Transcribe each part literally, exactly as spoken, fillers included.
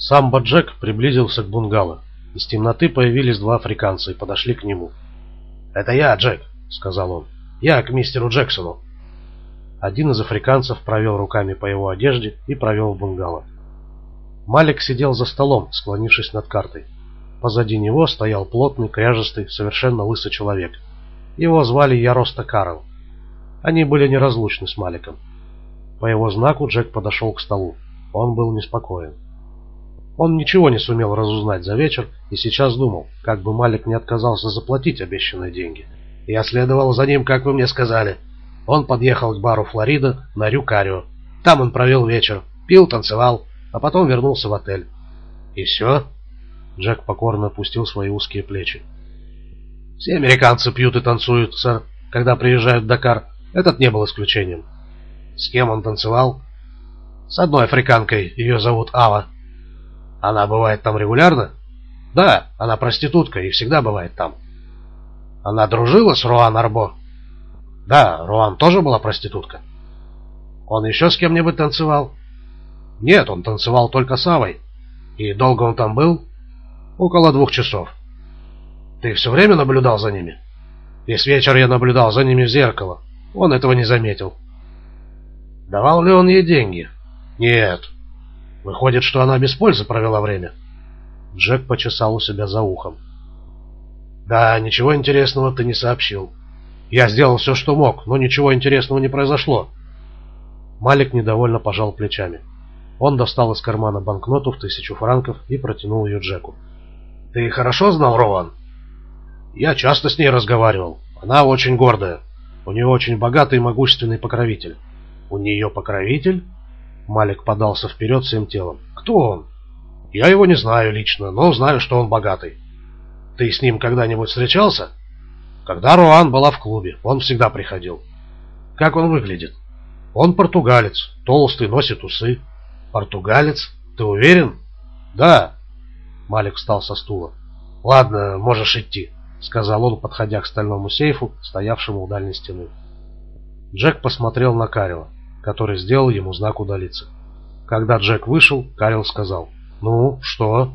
Самбо Джек приблизился к бунгало. Из темноты появились два африканца и подошли к нему. «Это я, Джек», — сказал он. «Я к мистеру Джексону». Один из африканцев провел руками по его одежде и провел в бунгало. Малик сидел за столом, склонившись над картой. Позади него стоял плотный, кряжестый, совершенно лысый человек. Его звали Яроста Карл. Они были неразлучны с Маликом. По его знаку Джек подошел к столу. Он был неспокоен. Он ничего не сумел разузнать за вечер и сейчас думал, как бы Малик не отказался заплатить обещанные деньги. «Я следовал за ним, как вы мне сказали. Он подъехал к бару «Флорида» на Рюкарио. Там он провел вечер, пил, танцевал, а потом вернулся в отель». «И все?» Джек покорно опустил свои узкие плечи. «Все американцы пьют и танцуют, сэр, когда приезжают в Дакар. Этот не был исключением». «С кем он танцевал?» «С одной африканкой, ее зовут Ава». «Она бывает там регулярно?» «Да, она проститутка и всегда бывает там». «Она дружила с Руан Арбо?» «Да, Руан тоже была проститутка». «Он еще с кем-нибудь танцевал?» «Нет, он танцевал только с Авой». «И долго он там был?» «Около двух часов». «Ты все время наблюдал за ними?» «Весь вечер я наблюдал за ними в зеркало. Он этого не заметил». «Давал ли он ей деньги?» «Нет». «Выходит, что она без пользы провела время?» Джек почесал у себя за ухом. «Да, ничего интересного ты не сообщил. Я сделал все, что мог, но ничего интересного не произошло». Малик недовольно пожал плечами. Он достал из кармана банкноту в тысячу франков и протянул ее Джеку. «Ты хорошо знал Роан?» «Я часто с ней разговаривал. Она очень гордая. У нее очень богатый и могущественный покровитель». «У нее покровитель?» Малик подался вперед всем телом. «Кто он?» «Я его не знаю лично, но знаю, что он богатый». «Ты с ним когда-нибудь встречался?» «Когда Руан была в клубе, он всегда приходил». «Как он выглядит?» «Он португалец, толстый, носит усы». «Португалец? Ты уверен?» «Да». Малик встал со стула. «Ладно, можешь идти», — сказал он, подходя к стальному сейфу, стоявшему у дальней стены. Джек посмотрел на Карила, который сделал ему знак удалиться. Когда Джек вышел, Карил сказал: «Ну, что?»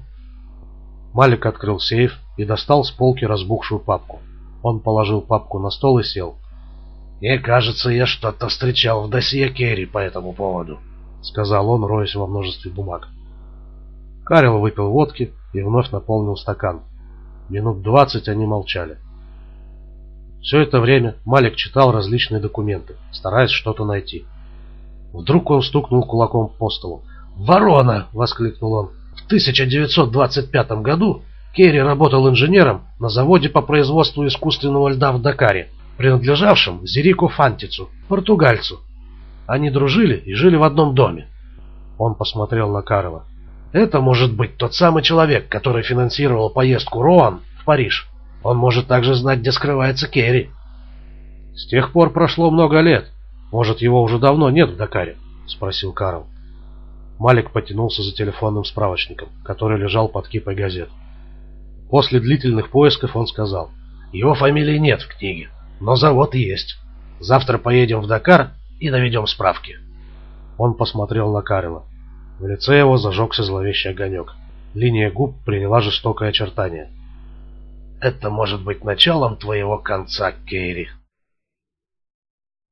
Малик открыл сейф и достал с полки разбухшую папку. Он положил папку на стол и сел. «Мне кажется, я что-то встречал в досье Керри по этому поводу», — сказал он, роясь во множестве бумаг. Карил выпил водки и вновь наполнил стакан. Минут двадцать они молчали. Все это время Малик читал различные документы, стараясь что-то найти. Вдруг он стукнул кулаком по столу. «Ворона!» — воскликнул он. «В тысяча девятьсот двадцать пятом году Керри работал инженером на заводе по производству искусственного льда в Дакаре, принадлежавшем Зерико Фантицу, португальцу. Они дружили и жили в одном доме». Он посмотрел на Карла. «Это может быть тот самый человек, который финансировал поездку Роан в Париж. Он может также знать, где скрывается Керри». «С тех пор прошло много лет. Может, его уже давно нет в Дакаре?» — спросил Карл. Малик потянулся за телефонным справочником, который лежал под кипой газет. После длительных поисков он сказал: «Его фамилии нет в книге, но завод есть. Завтра поедем в Дакар и наведем справки». Он посмотрел на Карла. В лице его зажегся зловещий огонек. Линия губ приняла жестокое очертание. «Это может быть началом твоего конца, Керри».